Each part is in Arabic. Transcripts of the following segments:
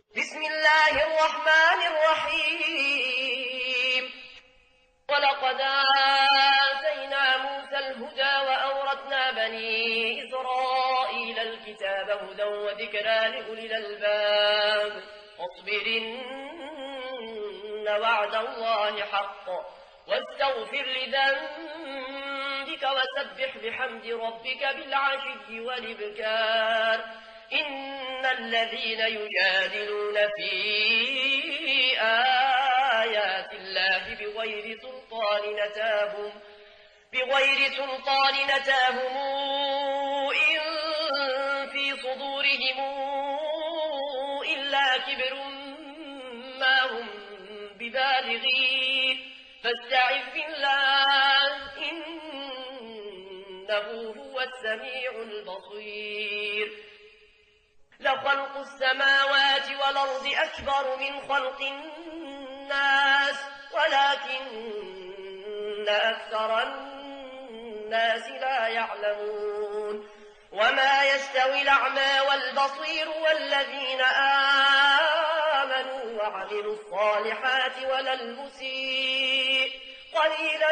بسم الله الرحمن الرحيم ولقد آتينا موسى الهدى وأورثنا بني إسرائيل الكتاب هدى وذكرى لأولي الألباب واصبرن وعد الله حق واستغفر لذنبك وسبح بحمد ربك بالعشي والإبكار إن الذين يجادلون في آيات الله بغير سلطان نتاهم إن في صدورهم إلا كبر ما هم ببالغين فاستعذ بالله إنه هو السميع البصير لخلق السماوات والأرض أكبر من خلق الناس ولكن أكثر الناس لا يعلمون وما يستوي الأعمى والبصير والذين آمنوا وعملوا الصالحات ولا المسيء قليلا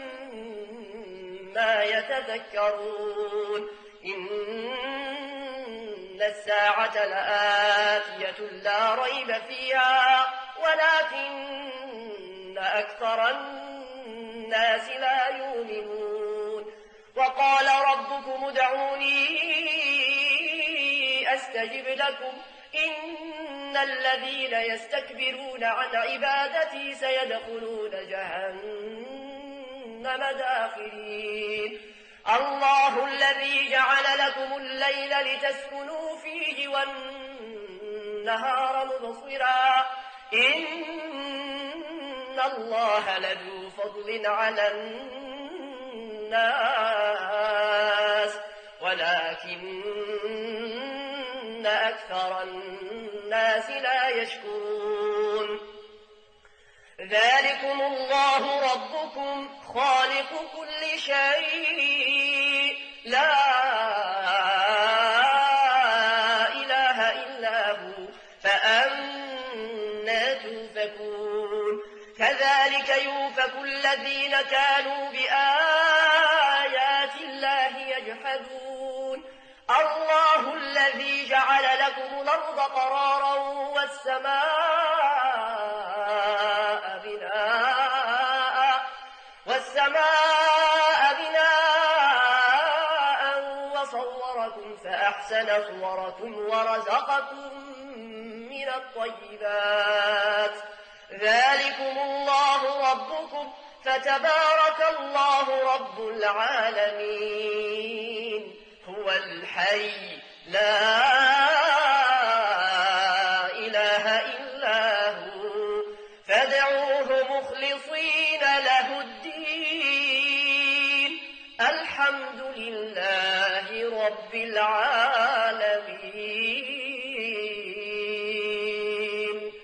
ما يتذكرون إن الساعة لآتية لا ريب فيها ولكن أكثر الناس لا يؤمنون وقال ربكم ادعوني أستجب لكم إن الذين يستكبرون عن عبادتي سيدخلون جهنم داخرين الله الذي جعل لكم الليل لتسكنوا فيه والنهار مبصرا إن الله لذو فضل على الناس ولكن أكثر الناس لا يشكرون ذلكم الله ربكم خالق كل شيء لا إله إلا هو فأنى توفكون كذلك يوفك الذين كانوا بآيات الله يجحدون الله الذي جعل لكم الأرض قرارا والسماء بناء وصوركم فأحسن صوركم ورزقكم من الطيبات ذلكم الله ربكم فتبارك الله رب العالمين هو الحي لا إله إلا هو فادعوه مخلصين له الدين الحمد لله رب العالمين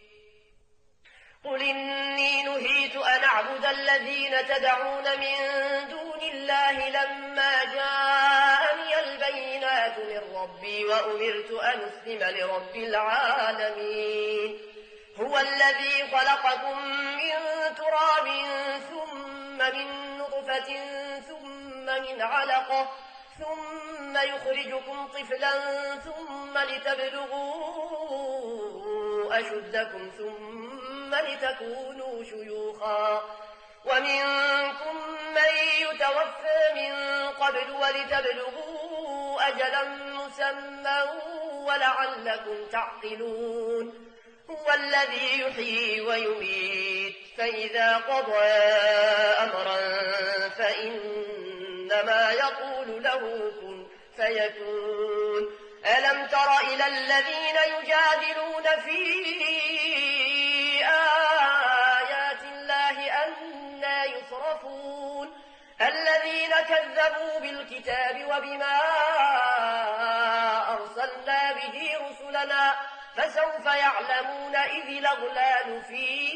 قل إني نهيت أن أعبد الذين تدعون من دون الله لما جاءني البينات من ربي وأمرت أن أسلم لرب العالمين هو الذي خلقكم من تراب ثم من نطفة ثم من علقة ثم يخرجكم طفلا ثم لتبلغوا أشدكم ثم لتكونوا شيوخا ومنكم من يتوفى من قبل ولتبلغوا أجلا مسمى ولعلكم تعقلون هو الذي يحيي ويميت فإذا قضى أمرا فإنما يقول له كن فيكون ألم تر إلى الذين يجادلون في آيات الله أنى يصرفون الذين كذبوا بالكتاب وبما أرسلنا به رسلنا فسوف يعلمون إذ الأغلال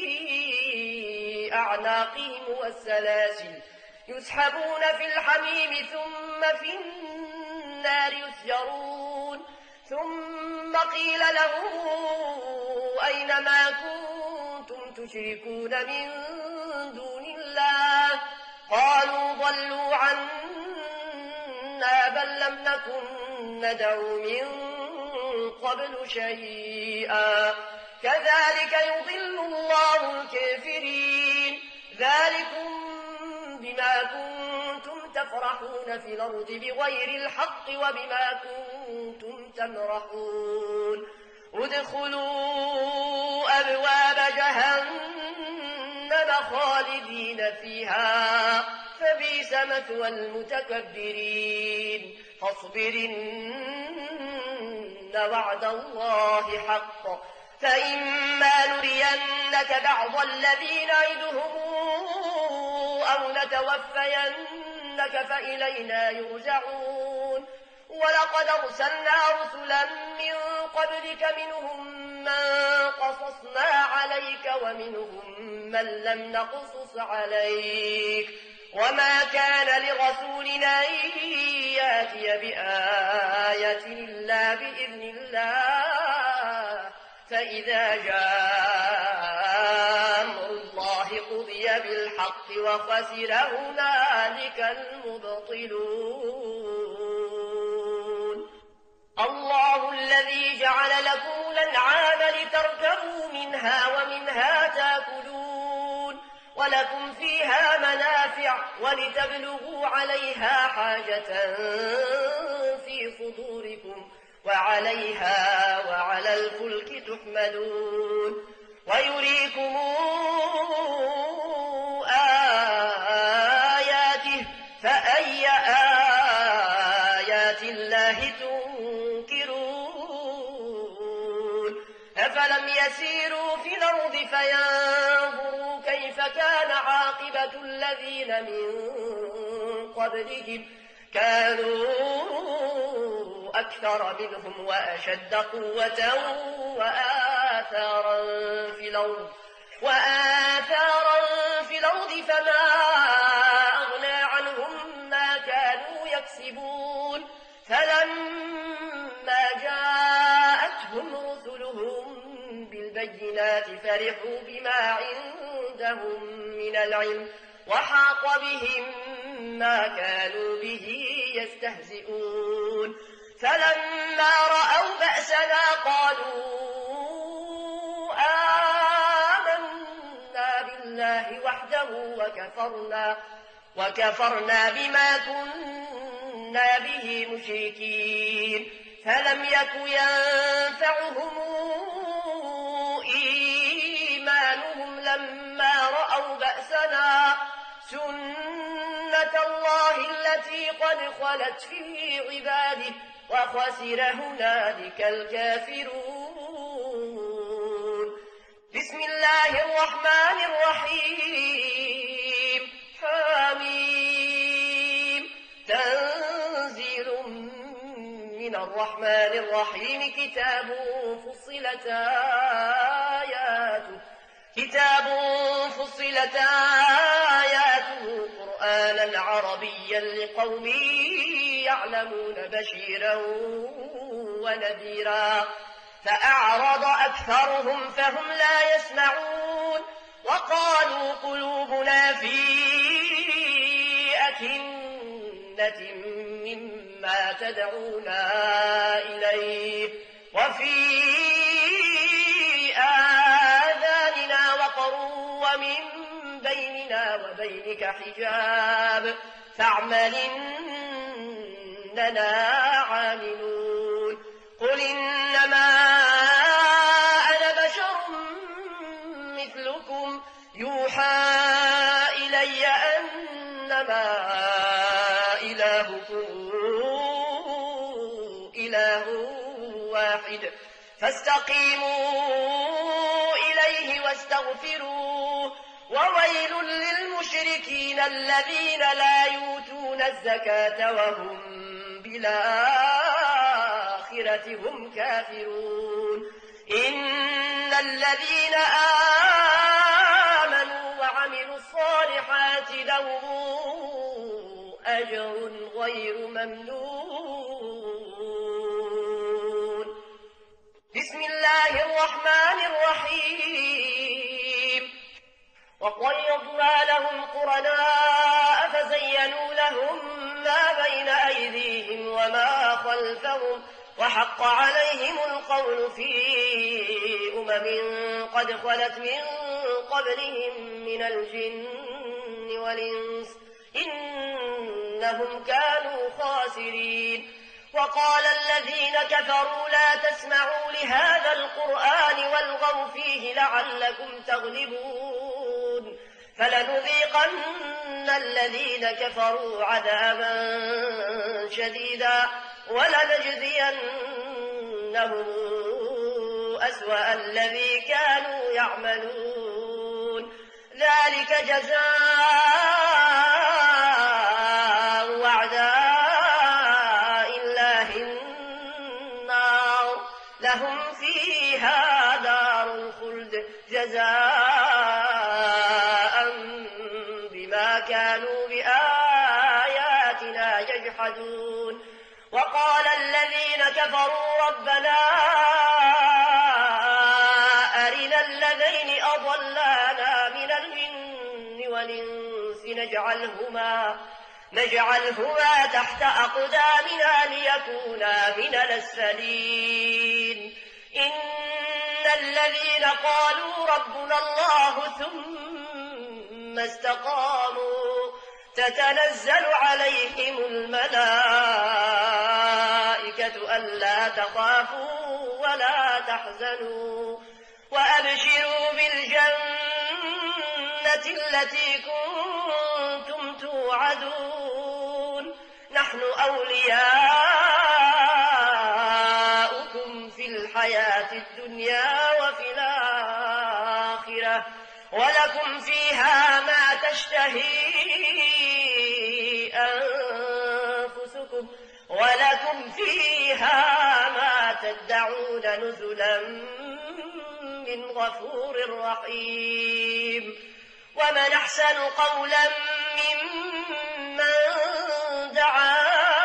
في أعناقهم والسلاسل يسحبون في الحميم ثم في النار يسجرون ثم ثم قيل لهم أين ما كنتم تشركون من دون الله قالوا ضلوا عنا بل لم نكن ندعو من قبل شيئا كذلك يضل الله الكافرين ذلكم بما كنتم تفرحون في الأرض بغير الحق وبما كنتم تمرحون ادخلوا أبواب جهنم خالدين فيها فبئس مثوى المتكبرين فاصبرن وعد الله حق فإما نرينك بعض الذي نعدهم أو نتوفينك فإلينا يرجعون ولقد أرسلنا رسلا من قبلك منهم من قصصنا عليك ومنهم من لم نقصص عليك وما كان لرسول أن يأتي بآية إلا بإذن الله فإذا جاء أمر الله قضي بالحق وخسر هنالك المبطلون الله الذي جعل لكم الأنعام لتركبوا منها ومنها تأكلون ولكم فيها منافع ولتبلغوا عليها حاجة في صدوركم وعليها وعلى الفلك تحملون ويريكم آياته فأي آيات الله تنكرون أفلم يسيروا في الأرض فينظروا كيف كان عاقبة الذين من قبلهم كانوا أكثر منهم وأشد قوة وآثارا في الأرض فما أغنى عنهم ما كانوا يكسبون فلما جاءتهم رسلهم بالبينات فرحوا بما عندهم من العلم وحاق بهم ما كانوا به يستهزئون فلما رأوا بأسنا قالوا آمنا بالله وحده وكفرنا بما كنا به مشركين فلم يك ينفعهم إيمانهم لما رأوا بأسنا سنة الله التي قد خلت في عباده وخسر هنالك الكافرون بسم الله الرحمن الرحيم حميم تنزيل من الرحمن الرحيم كتاب فصلت آياته قرآنا عربيا لقوم يعلمون بشيرا ونذيرا فأعرض أكثرهم فهم لا يسمعون وقالوا قلوبنا في أكنة مما تدعونا إليه وفي آذاننا وقر ومن بيننا وبينك حجاب فاعمل إننا عاملون قل إنما أنا بشر مثلكم يوحى إلي أنما إلهكم إله واحد فاستقيموا إليه واستغفروه وويل للمشركين الذين لا يؤتون الزكاة وهم بالآخرة هم كافرون إن الذين آمنوا وعملوا الصالحات لهم أجر غير ممنون وحق عليهم القول في قد خلت من قبلهم من الجن والإنس إنهم كانوا خاسرين. وقال الذين كفروا لا تسمعوا لهذا القرآن والغوا فيه لعلكم تغلبون فلنذيقن الذين كفروا عذابا شديدا ولنجزينهم أسوأ الذي كانوا يعملون ذلك جزاء أعداء الله النار لهم فيها دار الخلد جزاء بما كانوا بآياتنا يجحدون. وقال الذين كفروا ربنا أرنا الذين أضلانا من الجن والإنس نجعلهما تحت أقدامنا ليكونا من الأسفلين. إن الذين قالوا ربنا الله ثم استقاموا تتنزل عليهم الملائكة ألا تخافوا ولا تحزنوا وأبشروا بالجنة التي كنتم توعدون نحن أولياؤكم في الحياة الدنيا وفي الآخرة ولكم فيها ما تشتهي أنفسكم ولكم فيها ما تدعون نزلا من غفور رحيم. ومن أحسن قولا ممن دعا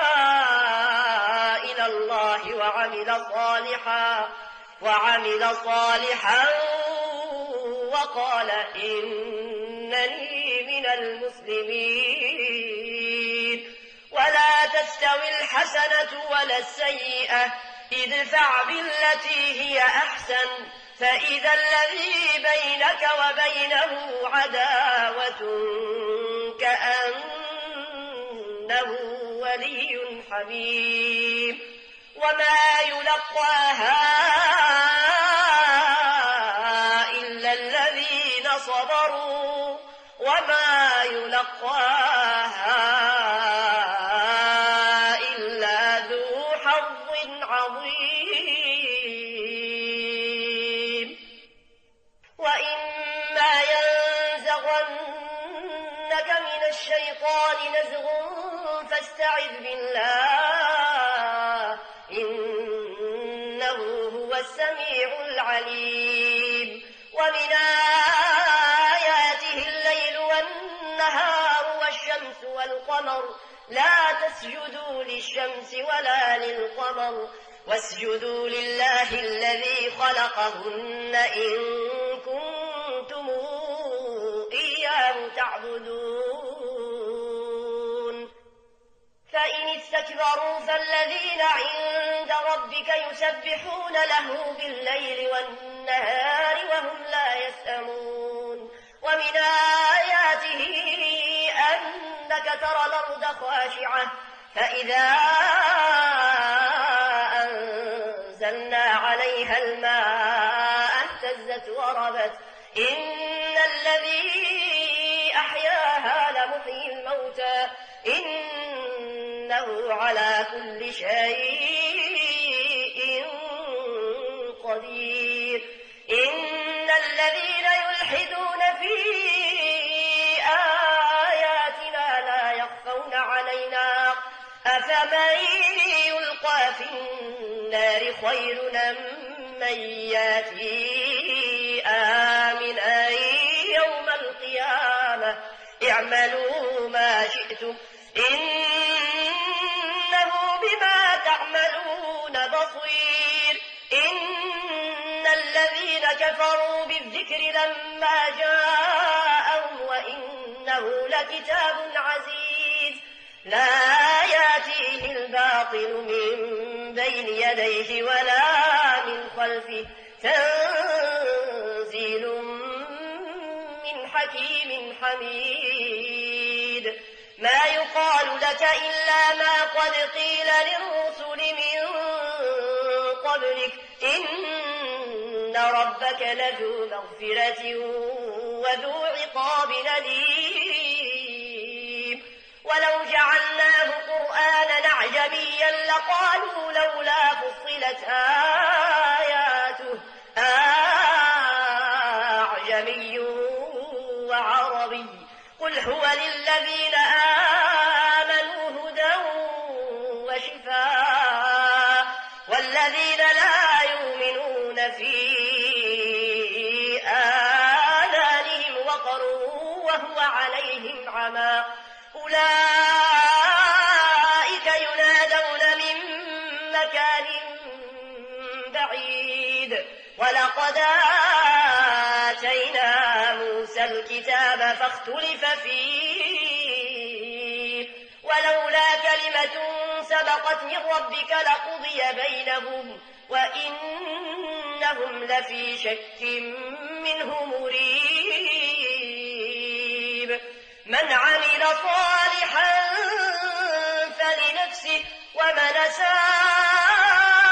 إلى الله وعمل صالحا وقال إنني من المسلمين. ولا تستوي الحسنة ولا السيئة ادفع بالتي هي أحسن فإذا الذي بينك وبينه عداوة كأنه ولي حميم. وما يلقاها إلا الذين صبروا وما يلقاها إلا ذو حظ عظيم. وإما ينزغنك من الشيطان نزغ فاستعذ بالله إنه هو السميع العليم. ومن آياته الليل والنهار والشمس والقمر لا تسجدوا للشمس ولا للقمر واسجدوا لله الذي خلقهن إن كنتم إياه تعبدون. فإن استكبروا فالذين عند ربك يسبحون له بالليل والنهار وهم لا يسأمون. ومن آياته أنك ترى الأرض خاشعة فإذا أنزلنا عليها الماء اهتزت وربت إن الذي أحياها لمحيي الموتى إنه على كل شيء قدير. إن الذين يلحدون في آياتنا لا يخفون علينا أفمن يلقى في النار خير من ياتي آمنا يوم القيامة اعملوا ما شئتم إنه بما تعملون بصير. إن الذين كفروا بالذكر لما جاءهم وإنه لكتاب عزيز لا يأتيه الباطل من بين يديه ولا من خلفه تنزيل من حكيم حميد ما يقال لك إلا ما قد قيل للرسل من قبلك إن ربك لذو مغفرة وذو عقاب أليم ولو جعلناه قرآنا أعجميا لقالوا لولا فصلت آياته أعجمي وعربي قل هو للذين آمنوا هدى وشفاء والذين لا يؤمنون في آذانهم وقر وهو عليهم عمى أولئك ينادون من مكان بعيد ولقد آتينا موسى الكتاب فاختلف فيه ولولا كلمة سبقت من ربك لقضي بينهم وإنهم لفي شك منه مريب من عمل صالحا فلنفسه ومن أساء